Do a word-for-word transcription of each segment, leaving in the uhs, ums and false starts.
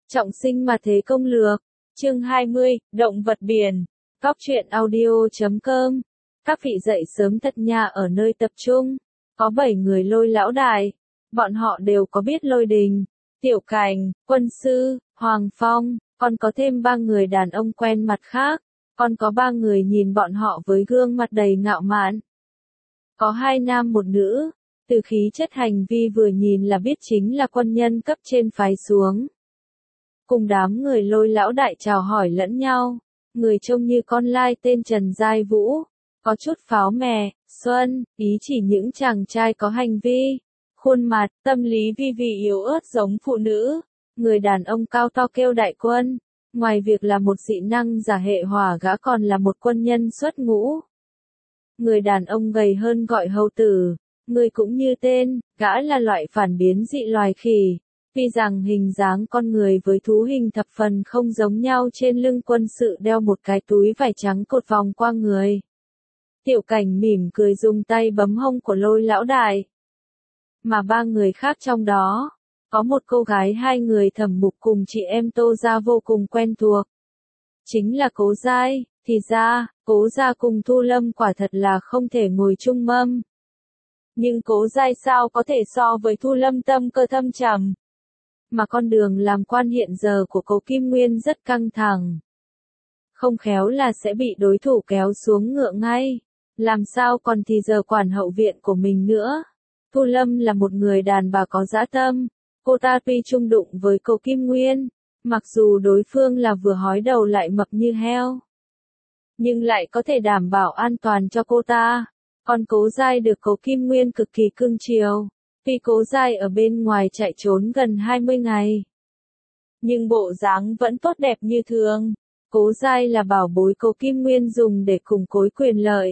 Trọng sinh mà thế công lược. Chương hai mươi, Động vật biển. Góc truyện audio chấm com. Các vị dậy sớm thật nha. Ở nơi tập trung, có bảy người Lôi lão đại. Bọn họ đều có biết Lôi Đình, Tiểu Cảnh, Quân Sư, Hoàng Phong, còn có thêm ba người đàn ông quen mặt khác. Còn có ba người nhìn bọn họ với gương mặt đầy ngạo mạn. Có hai nam một nữ, từ khí chất hành vi vừa nhìn là biết chính là quân nhân cấp trên phái xuống. Cùng đám người Lôi lão đại chào hỏi lẫn nhau, người trông như con lai tên Trần Giai Vũ, có chút pháo mè, xuân, ý chỉ những chàng trai có hành vi, khuôn mặt, tâm lý vi vị yếu ớt giống phụ nữ, người đàn ông cao to kêu đại quân, ngoài việc là một dị năng giả hệ hỏa gã còn là một quân nhân xuất ngũ. Người đàn ông gầy hơn gọi hầu tử, người cũng như tên, gã là loại phản biến dị loài khỉ. Tuy rằng hình dáng con người với thú hình thập phần không giống nhau, trên lưng quân sự đeo một cái túi vải trắng cột vòng qua người. Tiểu Cảnh mỉm cười dùng tay bấm hông của Lôi lão đại. Mà ba người khác trong đó, có một cô gái hai người Thẩm Mục cùng chị em Tô Gia vô cùng quen thuộc. Chính là Cố Giai, thì ra, Cố Gia cùng Thu Lâm quả thật là không thể ngồi chung mâm. Nhưng Cố Giai sao có thể so với Thu Lâm tâm cơ thâm trầm. Mà con đường làm quan hiện giờ của Cố Kim Nguyên rất căng thẳng. Không khéo là sẽ bị đối thủ kéo xuống ngựa ngay. Làm sao còn thì giờ quản hậu viện của mình nữa. Thu Lâm là một người đàn bà có dã tâm. Cô ta tuy chung đụng với Cố Kim Nguyên, mặc dù đối phương là vừa hói đầu lại mập như heo, nhưng lại có thể đảm bảo an toàn cho cô ta. Còn Cố Giai được Cố Kim Nguyên cực kỳ cưng chiều. Tuy Cố Giai ở bên ngoài chạy trốn gần hai mươi ngày, nhưng bộ dáng vẫn tốt đẹp như thường. Cố Giai là bảo bối Cố Kim Nguyên dùng để củng cố quyền lợi.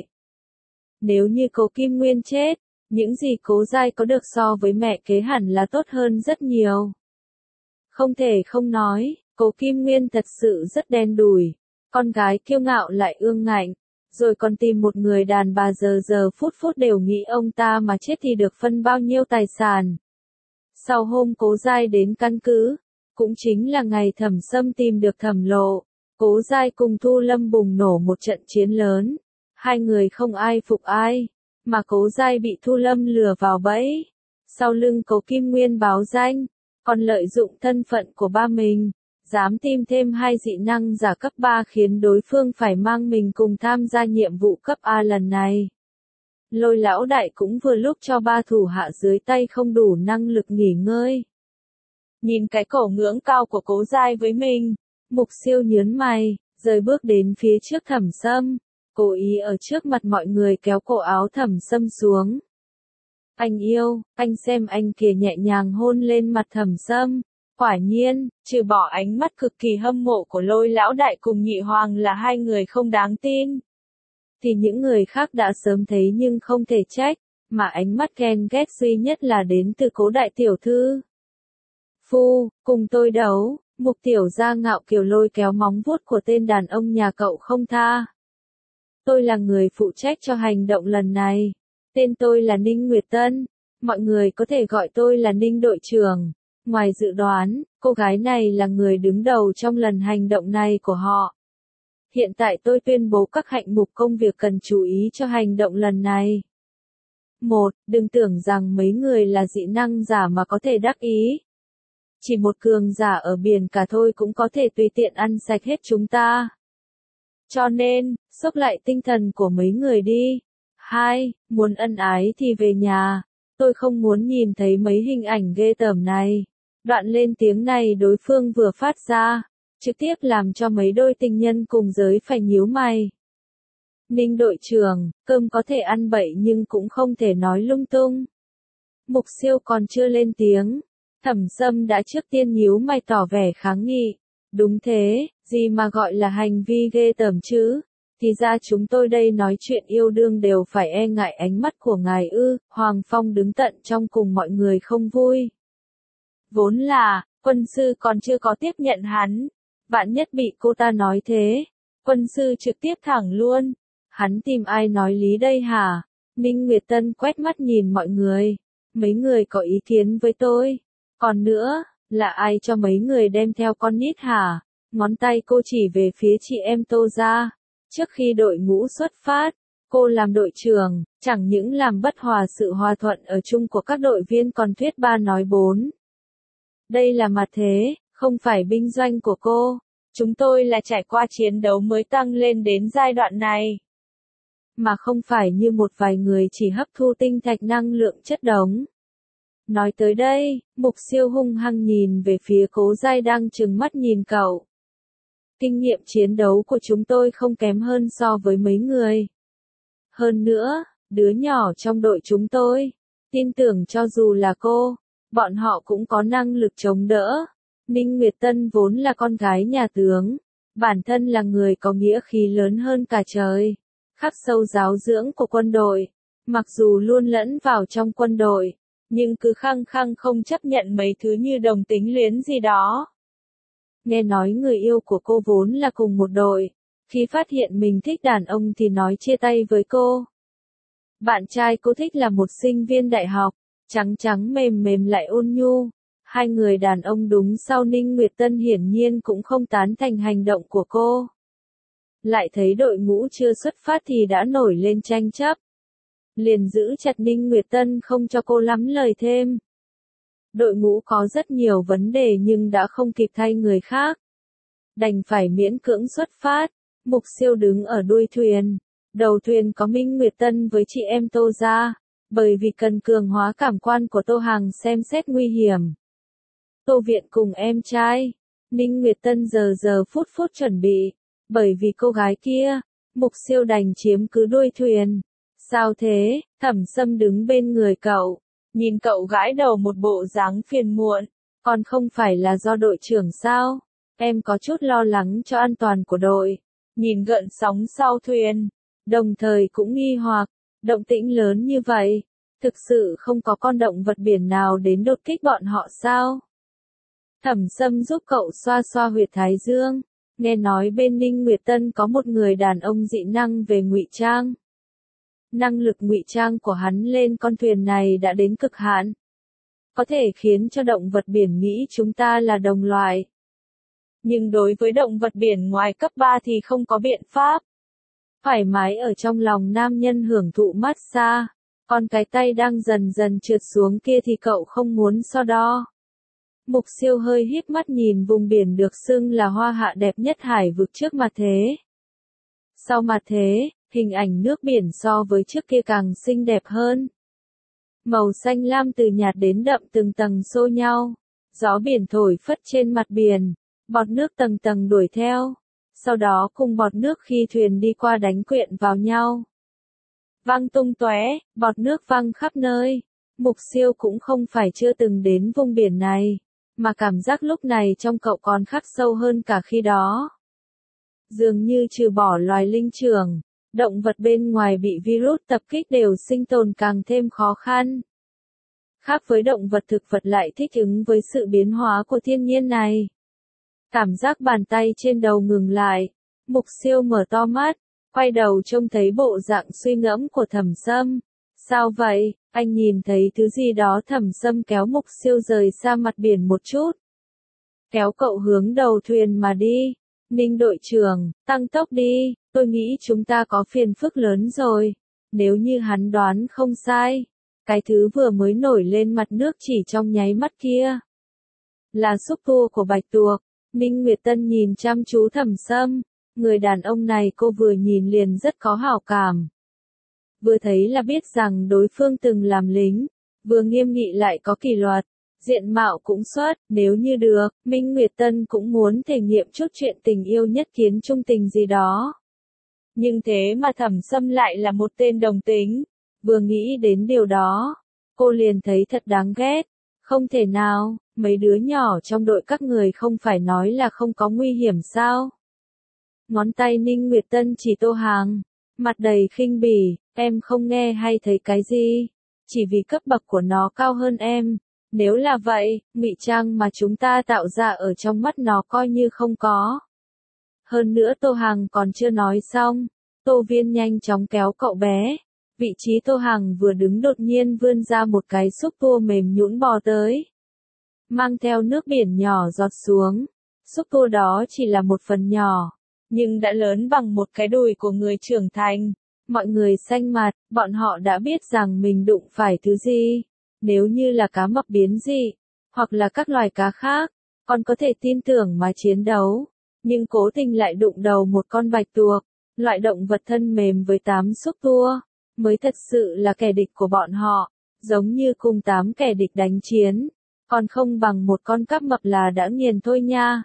Nếu như Cố Kim Nguyên chết, những gì Cố Giai có được so với mẹ kế hẳn là tốt hơn rất nhiều. Không thể không nói, Cố Kim Nguyên thật sự rất đen đủi, con gái kiêu ngạo lại ương ngạnh, rồi còn tìm một người đàn bà giờ giờ phút phút đều nghĩ ông ta mà chết thì được phân bao nhiêu tài sản. Sau hôm Cố Giai đến căn cứ, cũng chính là ngày Thẩm Sâm tìm được Thẩm Lộ, Cố Giai cùng Thu Lâm bùng nổ một trận chiến lớn. Hai người không ai phục ai, mà Cố Giai bị Thu Lâm lừa vào bẫy. Sau lưng Cố Kim Nguyên báo danh, còn lợi dụng thân phận của ba mình, dám tìm thêm hai dị năng giả cấp ba khiến đối phương phải mang mình cùng tham gia nhiệm vụ cấp A lần này. Lôi lão đại cũng vừa lúc cho ba thủ hạ dưới tay không đủ năng lực nghỉ ngơi. Nhìn cái cổ ngưỡng cao của Cố Giai với mình, Mục Siêu nhớn mày, rời bước đến phía trước Thẩm Sâm, cố ý ở trước mặt mọi người kéo cổ áo Thẩm Sâm xuống. Anh yêu, anh xem anh kìa, nhẹ nhàng hôn lên mặt Thẩm Sâm. Quả nhiên, trừ bỏ ánh mắt cực kỳ hâm mộ của Lôi lão đại cùng Nhị Hoàng là hai người không đáng tin, thì những người khác đã sớm thấy nhưng không thể trách, mà ánh mắt ghen ghét duy nhất là đến từ Cố đại tiểu thư. Phu, cùng tôi đấu. Mục tiểu gia ngạo kiều lôi kéo móng vuốt của tên đàn ông nhà cậu không tha. Tôi là người phụ trách cho hành động lần này. Tên tôi là Ninh Nguyệt Tân. Mọi người có thể gọi tôi là Ninh đội trưởng. Ngoài dự đoán, cô gái này là người đứng đầu trong lần hành động này của họ. Hiện tại tôi tuyên bố các hạng mục công việc cần chú ý cho hành động lần này. một. Đừng tưởng rằng mấy người là dị năng giả mà có thể đắc ý. Chỉ một cường giả ở biển cả thôi cũng có thể tùy tiện ăn sạch hết chúng ta. Cho nên, xốc lại tinh thần của mấy người đi. hai. Muốn ân ái thì về nhà. Tôi không muốn nhìn thấy mấy hình ảnh ghê tởm này. Đoạn lên tiếng này đối phương vừa phát ra, trực tiếp làm cho mấy đôi tình nhân cùng giới phải nhíu mày. Ninh đội trưởng, cơm có thể ăn bậy nhưng cũng không thể nói lung tung. Mục Siêu còn chưa lên tiếng, Thẩm Sâm đã trước tiên nhíu mày tỏ vẻ kháng nghị. Đúng thế, gì mà gọi là hành vi ghê tởm chứ? Thì ra chúng tôi đây nói chuyện yêu đương đều phải e ngại ánh mắt của ngài ư? Hoàng Phong đứng tận trong cùng mọi người không vui. Vốn là, quân sư còn chưa có tiếp nhận hắn. Vạn nhất bị cô ta nói thế, quân sư trực tiếp thẳng luôn. Hắn tìm ai nói lý đây hả? Ninh Nguyệt Tân quét mắt nhìn mọi người. Mấy người có ý kiến với tôi. Còn nữa, Là ai cho mấy người đem theo con nít hả? Ngón tay cô chỉ về phía chị em Tô gia. Trước khi đội ngũ xuất phát, cô làm đội trưởng, chẳng những làm bất hòa sự hòa thuận ở chung của các đội viên còn thuyết ba nói bốn. Đây là mặt thế, không phải binh doanh của cô. Chúng tôi là trải qua chiến đấu mới tăng lên đến giai đoạn này. Mà không phải như một vài người chỉ hấp thu tinh thạch năng lượng chất đống. Nói tới đây, Mục Siêu hung hăng nhìn về phía Cố Giai đang trừng mắt nhìn cậu. Kinh nghiệm chiến đấu của chúng tôi không kém hơn so với mấy người. Hơn nữa, đứa nhỏ trong đội chúng tôi, tin tưởng cho dù là cô, bọn họ cũng có năng lực chống đỡ. Ninh Nguyệt Tân vốn là con gái nhà tướng, bản thân là người có nghĩa khí lớn hơn cả trời, khắc sâu giáo dưỡng của quân đội, mặc dù luôn lẫn vào trong quân đội, nhưng cứ khăng khăng không chấp nhận mấy thứ như đồng tính luyến gì đó. Nghe nói người yêu của cô vốn là cùng một đội, khi phát hiện mình thích đàn ông thì nói chia tay với cô. Bạn trai cô thích là một sinh viên đại học, trắng trắng mềm mềm lại ôn nhu. Hai người đàn ông đúng sau Ninh Nguyệt Tân hiển nhiên cũng không tán thành hành động của cô. Lại thấy đội ngũ chưa xuất phát thì đã nổi lên tranh chấp. Liền giữ chặt Ninh Nguyệt Tân không cho cô lắm lời thêm. Đội ngũ có rất nhiều vấn đề nhưng đã không kịp thay người khác. Đành phải miễn cưỡng xuất phát. Mục Siêu đứng ở đuôi thuyền. Đầu thuyền có Minh Nguyệt Tân với chị em Tô gia. Bởi vì cần cường hóa cảm quan của Tô Hằng xem xét nguy hiểm. Tô Viện cùng em trai. Ninh Nguyệt Tân giờ giờ phút phút chuẩn bị. Bởi vì cô gái kia, Mục Siêu đành chiếm cứ đuôi thuyền. Sao thế? Thẩm Sâm đứng bên người cậu. Nhìn cậu gãi đầu một bộ dáng phiền muộn. Còn không phải là do đội trưởng sao? Em có chút lo lắng cho an toàn của đội. Nhìn gợn sóng sau thuyền. Đồng thời cũng nghi hoặc. Động tĩnh lớn như vậy. Thực sự không có con động vật biển nào đến đột kích bọn họ sao? Thẩm Sâm giúp cậu xoa xoa huyệt thái dương. Nghe nói bên Ninh Nguyệt Tân có một người đàn ông dị năng về ngụy trang. Năng lực ngụy trang của hắn lên con thuyền này đã đến cực hạn. Có thể khiến cho động vật biển nghĩ chúng ta là đồng loại. Nhưng đối với động vật biển ngoài cấp ba thì không có biện pháp. Thoải mái ở trong lòng nam nhân hưởng thụ massage. Còn cái tay đang dần dần trượt xuống kia thì cậu không muốn so đo. Mục Siêu hơi híp mắt nhìn vùng biển được xưng là hoa hạ đẹp nhất hải vực trước mặt thế. Sau mặt thế, hình ảnh nước biển so với trước kia càng xinh đẹp hơn. Màu xanh lam từ nhạt đến đậm từng tầng xô nhau. Gió biển thổi phất trên mặt biển, bọt nước tầng tầng đuổi theo. Sau đó cùng bọt nước khi thuyền đi qua đánh quyện vào nhau. Văng tung tóe, bọt nước văng khắp nơi. Mục Siêu cũng không phải chưa từng đến vùng biển này, mà cảm giác lúc này trong cậu còn khắc sâu hơn cả khi đó. Dường như trừ bỏ loài linh trưởng, động vật bên ngoài bị virus tập kích đều sinh tồn càng thêm khó khăn. Khác với động vật thực vật lại thích ứng với sự biến hóa của thiên nhiên này. Cảm giác bàn tay trên đầu ngừng lại, Mục Siêu mở to mắt, quay đầu trông thấy bộ dạng suy ngẫm của Thẩm Sâm. Sao vậy? Anh nhìn thấy thứ gì đó. Thẩm Sâm kéo Mục Siêu rời xa mặt biển một chút. Kéo cậu hướng đầu thuyền mà đi. Ninh đội trưởng, tăng tốc đi, tôi nghĩ chúng ta có phiền phức lớn rồi. Nếu như hắn đoán không sai, cái thứ vừa mới nổi lên mặt nước chỉ trong nháy mắt kia là xúc tua của bạch tuộc. Ninh Nguyệt Tân nhìn chăm chú Thẩm Sâm. Người đàn ông này cô vừa nhìn liền rất có hảo cảm. Vừa thấy là biết rằng đối phương từng làm lính, vừa nghiêm nghị lại có kỷ luật, diện mạo cũng xuất, nếu như được, Minh Nguyệt Tân cũng muốn thể nghiệm chút chuyện tình yêu nhất kiến trung tình gì đó. Nhưng thế mà Thẩm Sâm lại là một tên đồng tính, vừa nghĩ đến điều đó, cô liền thấy thật đáng ghét. Không thể nào, mấy đứa nhỏ trong đội các người không phải nói là không có nguy hiểm sao? Ngón tay Ninh Nguyệt Tân chỉ Tô Hằng, mặt đầy khinh bỉ, em không nghe hay thấy cái gì, chỉ vì cấp bậc của nó cao hơn em. Nếu là vậy, ngụy trang mà chúng ta tạo ra ở trong mắt nó coi như không có. Hơn nữa Tô Hằng còn chưa nói xong, Tô Viên nhanh chóng kéo cậu bé. Vị trí Tô Hằng vừa đứng đột nhiên vươn ra một cái xúc tua mềm nhũn bò tới. mang theo nước biển nhỏ giọt xuống. Xúc tua đó chỉ là một phần nhỏ, nhưng đã lớn bằng một cái đùi của người trưởng thành. Mọi người xanh mặt, bọn họ đã biết rằng mình đụng phải thứ gì. Nếu như là cá mập biến dị, hoặc là các loài cá khác, còn có thể tin tưởng mà chiến đấu. Nhưng cố tình lại đụng đầu một con bạch tuộc, loại động vật thân mềm với tám xúc tua, mới thật sự là kẻ địch của bọn họ, giống như cùng tám kẻ địch đánh chiến, còn không bằng một con cắp mập là đã nghiền thôi nha.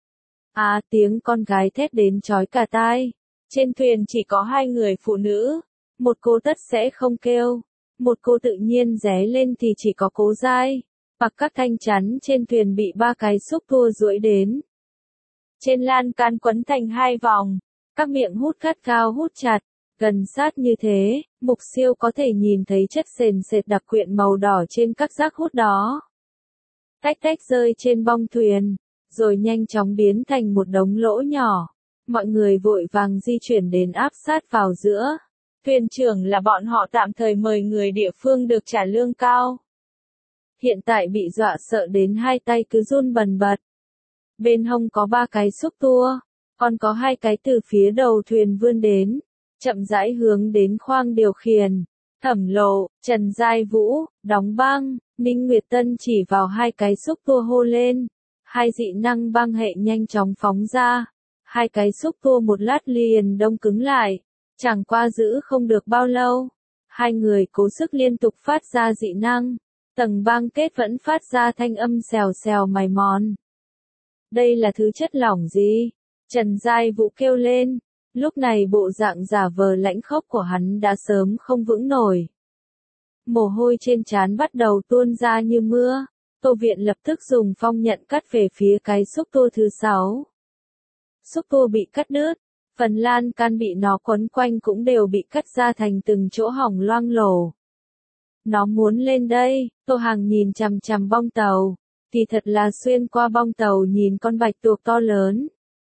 À, tiếng con gái thét đến chói cả tai. Trên thuyền chỉ có hai người phụ nữ, một cô tất sẽ không kêu, một cô tự nhiên ré lên thì chỉ có Cố Giai, hoặc các thanh chắn trên thuyền bị ba cái xúc tua duỗi đến. Trên lan can quấn thành hai vòng, các miệng hút gắt cao hút chặt, gần sát như thế, Mục Siêu có thể nhìn thấy chất sền sệt đặc quyện màu đỏ trên các rác hút đó. Tách tách rơi trên bong thuyền, rồi nhanh chóng biến thành một đống lỗ nhỏ. Mọi người vội vàng di chuyển đến áp sát vào giữa. Thuyền trưởng là bọn họ tạm thời mời người địa phương được trả lương cao. Hiện tại bị dọa sợ đến hai tay cứ run bần bật. Bên hông có ba cái xúc tua, còn có hai cái từ phía đầu thuyền vươn đến, chậm rãi hướng đến khoang điều khiển. Thẩm Lộ, Trần Giai Vũ, Đóng Băng, Ninh Nguyệt Tân chỉ vào hai cái xúc tua hô lên. Hai dị năng băng hệ nhanh chóng phóng ra. Hai cái xúc tua một lát liền đông cứng lại. Chẳng qua giữ không được bao lâu. Hai người cố sức liên tục phát ra dị năng. Tầng băng kết vẫn phát ra thanh âm xèo xèo mài mòn. Đây là thứ chất lỏng gì? Trần Giai Vũ kêu lên. Lúc này bộ dạng giả vờ lãnh khốc của hắn đã sớm không vững nổi. Mồ hôi trên trán bắt đầu tuôn ra như mưa. Tô Viện lập tức dùng phong nhận cắt về phía cái xúc tua thứ sáu. Xúc tua bị cắt đứt, phần lan can bị nó quấn quanh cũng đều bị cắt ra thành từng chỗ hỏng loang lổ. Nó muốn lên đây, Tô Hằng nhìn chằm chằm bong tàu, thì thật là xuyên qua bong tàu nhìn con bạch tuộc to lớn.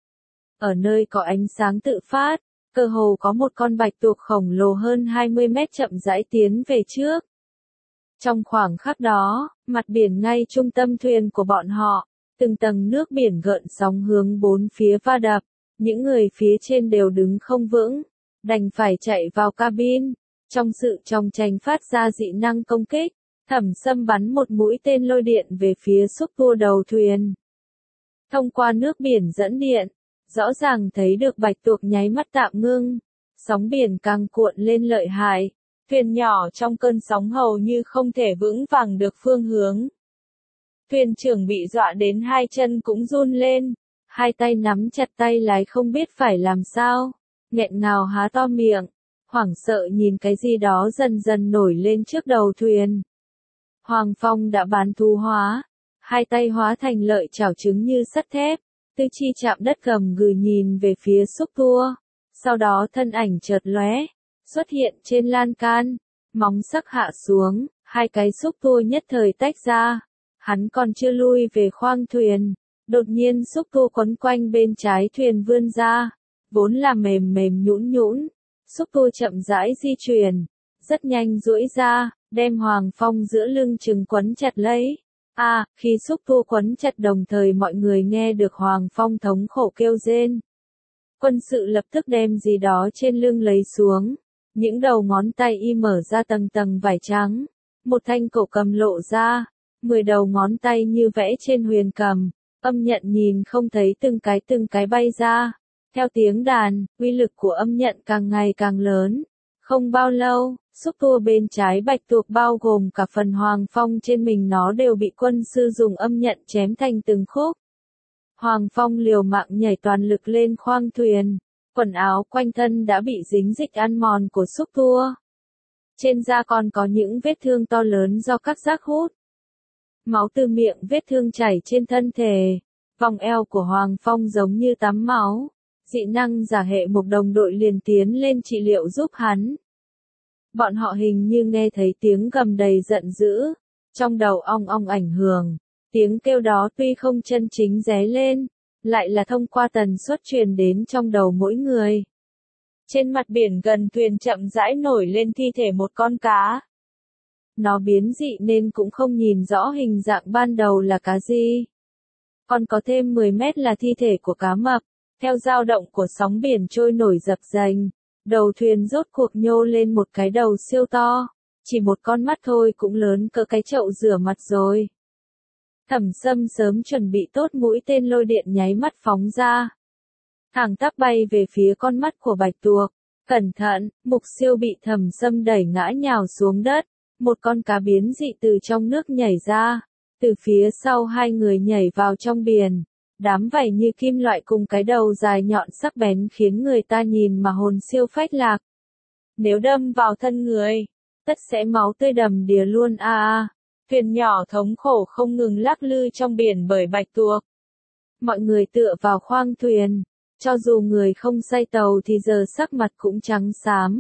Ở nơi có ánh sáng tự phát, cơ hồ có một con bạch tuộc khổng lồ hơn hai mươi mét chậm rãi tiến về trước. Trong khoảng khắc đó, mặt biển ngay trung tâm thuyền của bọn họ, từng tầng nước biển gợn sóng hướng bốn phía va đập, những người phía trên đều đứng không vững, đành phải chạy vào cabin. Trong sự chòng chành phát ra dị năng công kích, Thẩm Sâm bắn một mũi tên lôi điện về phía xúc tua đầu thuyền. Thông qua nước biển dẫn điện, rõ ràng thấy được bạch tuộc nháy mắt tạm ngưng, sóng biển càng cuộn lên lợi hại. Thuyền nhỏ trong cơn sóng hầu như không thể vững vàng được phương hướng. Thuyền trưởng bị dọa đến hai chân cũng run lên, hai tay nắm chặt tay lái không biết phải làm sao, nghẹn ngào há to miệng, hoảng sợ nhìn cái gì đó dần dần nổi lên trước đầu thuyền. Hoàng Phong đã bán thú hóa, hai tay hóa thành lợi chảo trứng như sắt thép, tư chi chạm đất gầm gừ nhìn về phía xúc tua, sau đó thân ảnh chợt lóe, xuất hiện trên lan can, móng sắc hạ xuống, hai cái xúc tua nhất thời tách ra. Hắn còn chưa lui về khoang thuyền, đột nhiên xúc tua quấn quanh bên trái thuyền vươn ra, vốn là mềm mềm nhũn nhũn, xúc tua chậm rãi di chuyển, rất nhanh duỗi ra, đem Hoàng Phong giữa lưng chừng quấn chặt lấy. À, khi xúc tua quấn chặt đồng thời mọi người nghe được Hoàng Phong thống khổ kêu rên. Quân sự lập tức đem gì đó trên lưng lấy xuống, những đầu ngón tay y mở ra tầng tầng vải trắng, một thanh cổ cầm lộ ra, mười đầu ngón tay như vẽ trên huyền cầm, âm nhận nhìn không thấy từng cái từng cái bay ra. Theo tiếng đàn, uy lực của âm nhận càng ngày càng lớn. Không bao lâu, xúc tua bên trái bạch tuộc bao gồm cả phần Hoàng Phong trên mình nó đều bị quân sư dùng âm nhận chém thành từng khúc. Hoàng Phong liều mạng nhảy toàn lực lên khoang thuyền, quần áo quanh thân đã bị dính dịch ăn mòn của xúc tua. Trên da còn có những vết thương to lớn do các rác hút. Máu từ miệng vết thương chảy trên thân thể, vòng eo của Hoàng Phong giống như tắm máu. Dị năng giả hệ một đồng đội liền tiến lên trị liệu giúp hắn. Bọn họ hình như nghe thấy tiếng gầm đầy giận dữ, trong đầu ong ong ảnh hưởng, tiếng kêu đó tuy không chân chính ré lên, lại là thông qua tần suất truyền đến trong đầu mỗi người. Trên mặt biển gần thuyền chậm rãi nổi lên thi thể một con cá. Nó biến dị nên cũng không nhìn rõ hình dạng ban đầu là cá gì. Còn có thêm mười mét là thi thể của cá mập. Theo dao động của sóng biển trôi nổi dập dềnh, đầu thuyền rốt cuộc nhô lên một cái đầu siêu to. Chỉ một con mắt thôi cũng lớn cỡ cái chậu rửa mặt rồi. Thẩm Sâm sớm chuẩn bị tốt mũi tên lôi điện nháy mắt phóng ra. Thẳng tắp bay về phía con mắt của bạch tuộc. Cẩn thận, Mục Siêu bị Thẩm Sâm đẩy ngã nhào xuống đất. Một con cá biến dị từ trong nước nhảy ra. Từ phía sau hai người nhảy vào trong biển. Đám vảy như kim loại cùng cái đầu dài nhọn sắc bén khiến người ta nhìn mà hồn siêu phách lạc. Nếu đâm vào thân người, tất sẽ máu tươi đầm đìa luôn a a. Thuyền nhỏ thống khổ không ngừng lắc lư trong biển bởi bạch tuộc. Mọi người tựa vào khoang thuyền, cho dù người không say tàu thì giờ sắc mặt cũng trắng xám.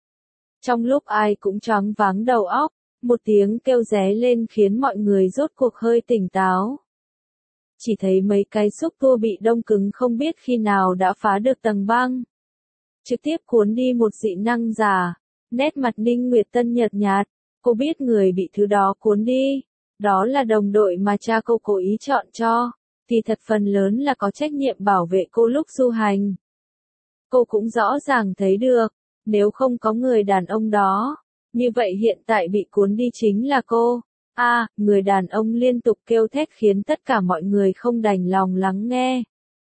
Trong lúc ai cũng choáng váng đầu óc, một tiếng kêu ré lên khiến mọi người rốt cuộc hơi tỉnh táo. Chỉ thấy mấy cái xúc tua bị đông cứng không biết khi nào đã phá được tầng băng. Trực tiếp cuốn đi một dị năng giả. Nét mặt Ninh Nguyệt Tân nhợt nhạt, cô biết người bị thứ đó cuốn đi. Đó là đồng đội mà cha cô cố ý chọn cho, thì thật phần lớn là có trách nhiệm bảo vệ cô lúc du hành. Cô cũng rõ ràng thấy được, nếu không có người đàn ông đó, như vậy hiện tại bị cuốn đi chính là cô. A, à, người đàn ông liên tục kêu thét khiến tất cả mọi người không đành lòng lắng nghe.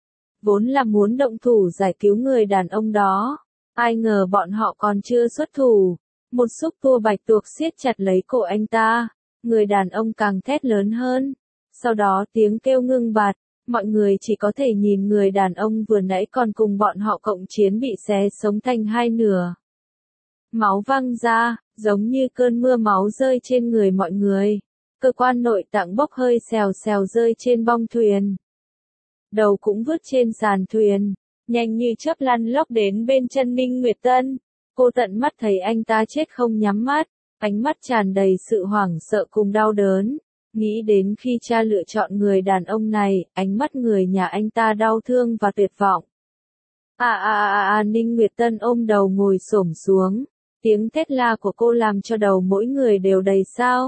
Vốn là muốn động thủ giải cứu người đàn ông đó, ai ngờ bọn họ còn chưa xuất thủ. Một xúc tua bạch tuộc siết chặt lấy cổ anh ta, người đàn ông càng thét lớn hơn. Sau đó tiếng kêu ngưng bặt, mọi người chỉ có thể nhìn người đàn ông vừa nãy còn cùng bọn họ cộng chiến bị xé sống thành hai nửa. Máu văng ra, giống như cơn mưa máu rơi trên người mọi người. Cơ quan nội tạng bốc hơi xèo xèo rơi trên bong thuyền. Đầu cũng vứt trên sàn thuyền, nhanh như chớp lăn lóc đến bên chân Ninh Nguyệt Tân. Cô tận mắt thấy anh ta chết không nhắm mắt, ánh mắt tràn đầy sự hoảng sợ cùng đau đớn. Nghĩ đến khi cha lựa chọn người đàn ông này, ánh mắt người nhà anh ta đau thương và tuyệt vọng. À à à à Ninh Nguyệt Tân ôm đầu ngồi xổm xuống. Tiếng thét la của cô làm cho đầu mỗi người đều đầy sao.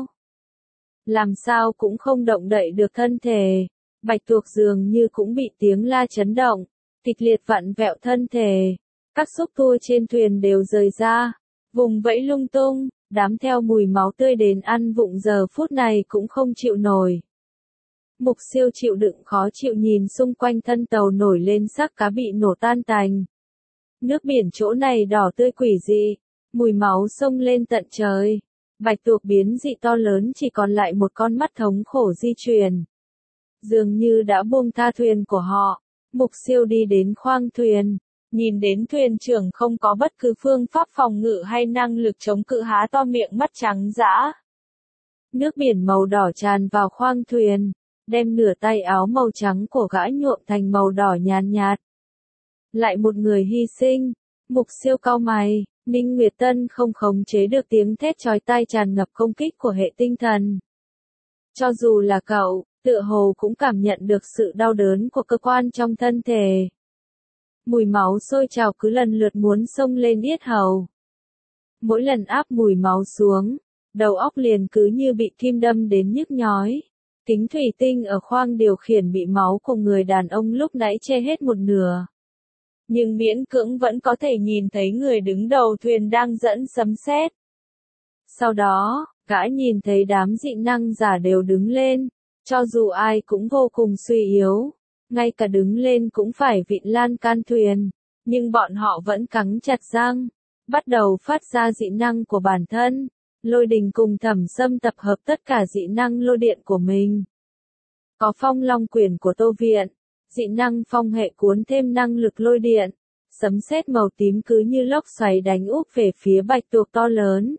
Làm sao cũng không động đậy được thân thể. Bạch tuộc dường như cũng bị tiếng la chấn động, kịch liệt vặn vẹo thân thể. Các xúc tua trên thuyền đều rời ra, vùng vẫy lung tung, đám theo mùi máu tươi đến ăn vụng giờ phút này cũng không chịu nổi. Mục Siêu chịu đựng khó chịu nhìn xung quanh thân tàu nổi lên xác cá bị nổ tan tành. Nước biển chỗ này đỏ tươi quỷ dị, mùi máu xông lên tận trời. Bạch tuộc biến dị to lớn chỉ còn lại một con mắt thống khổ di chuyển. Dường như đã buông tha thuyền của họ, Mục Siêu đi đến khoang thuyền. Nhìn đến thuyền trưởng không có bất cứ phương pháp phòng ngự hay năng lực chống cự há to miệng mắt trắng dã. Nước biển màu đỏ tràn vào khoang thuyền, đem nửa tay áo màu trắng của gã nhuộm thành màu đỏ nhàn nhạt. Lại một người hy sinh, Mục Siêu cau mày, Ninh Nguyệt Tân không khống chế được tiếng thét chói tai tràn ngập công kích của hệ tinh thần. Cho dù là cậu, tựa hồ cũng cảm nhận được sự đau đớn của cơ quan trong thân thể. Mùi máu sôi trào cứ lần lượt muốn xông lên yết hầu. Mỗi lần áp mùi máu xuống, đầu óc liền cứ như bị kim đâm đến nhức nhói. Kính thủy tinh ở khoang điều khiển bị máu của người đàn ông lúc nãy che hết một nửa. Nhưng miễn cưỡng vẫn có thể nhìn thấy người đứng đầu thuyền đang dẫn sấm sét. Sau đó, gã nhìn thấy đám dị năng giả đều đứng lên, cho dù ai cũng vô cùng suy yếu. Ngay cả đứng lên cũng phải vịn lan can thuyền, nhưng bọn họ vẫn cắn chặt răng, bắt đầu phát ra dị năng của bản thân. Lôi Đình cùng Thẩm Sâm tập hợp tất cả dị năng lôi điện của mình. Có phong long quyền của Tô Viện, dị năng phong hệ cuốn thêm năng lực lôi điện, sấm sét màu tím cứ như lốc xoáy đánh úp về phía bạch tuộc to lớn.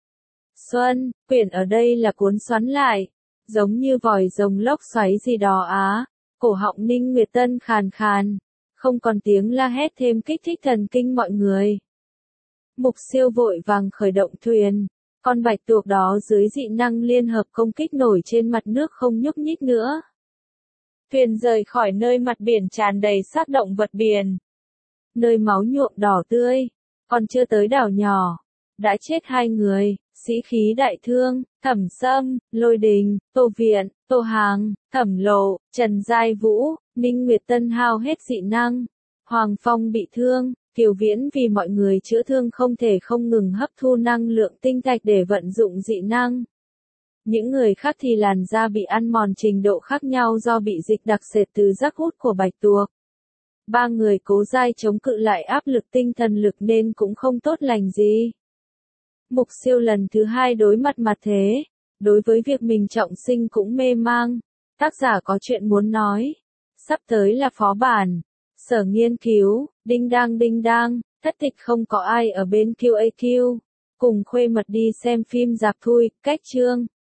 Xuân, quyền ở đây là cuốn xoắn lại, giống như vòi rồng lốc xoáy gì đó á. Cổ họng Ninh Nguyệt Tân khàn khàn, không còn tiếng la hét thêm kích thích thần kinh mọi người. Mục Siêu vội vàng khởi động thuyền, con bạch tuộc đó dưới dị năng liên hợp công kích nổi trên mặt nước không nhúc nhích nữa. Thuyền rời khỏi nơi mặt biển tràn đầy xác động vật biển. Nơi máu nhuộm đỏ tươi, còn chưa tới đảo nhỏ, đã chết hai người, Sĩ Khí đại thương, Thẩm Sâm, Lôi Đình, Tô Viện, Tô Hàng, Thẩm Lộ, Trần Giai Vũ, Ninh Nguyệt Tân hao hết dị năng. Hoàng Phong bị thương, Kiều Viễn vì mọi người chữa thương không thể không ngừng hấp thu năng lượng tinh thạch để vận dụng dị năng. Những người khác thì làn da bị ăn mòn trình độ khác nhau do bị dịch đặc sệt từ rác hút của bạch tuộc. Ba người cố dai chống cự lại áp lực tinh thần lực nên cũng không tốt lành gì. Mục Siêu lần thứ hai đối mặt mặt thế. Đối với việc mình trọng sinh cũng mê mang. Tác giả có chuyện muốn nói. Sắp tới là phó bản. Sở nghiên cứu, đinh đang đinh đang, thất tịch không có ai ở bên quy a quy. Cùng khuê mật đi xem phim rạp thui, cách chương.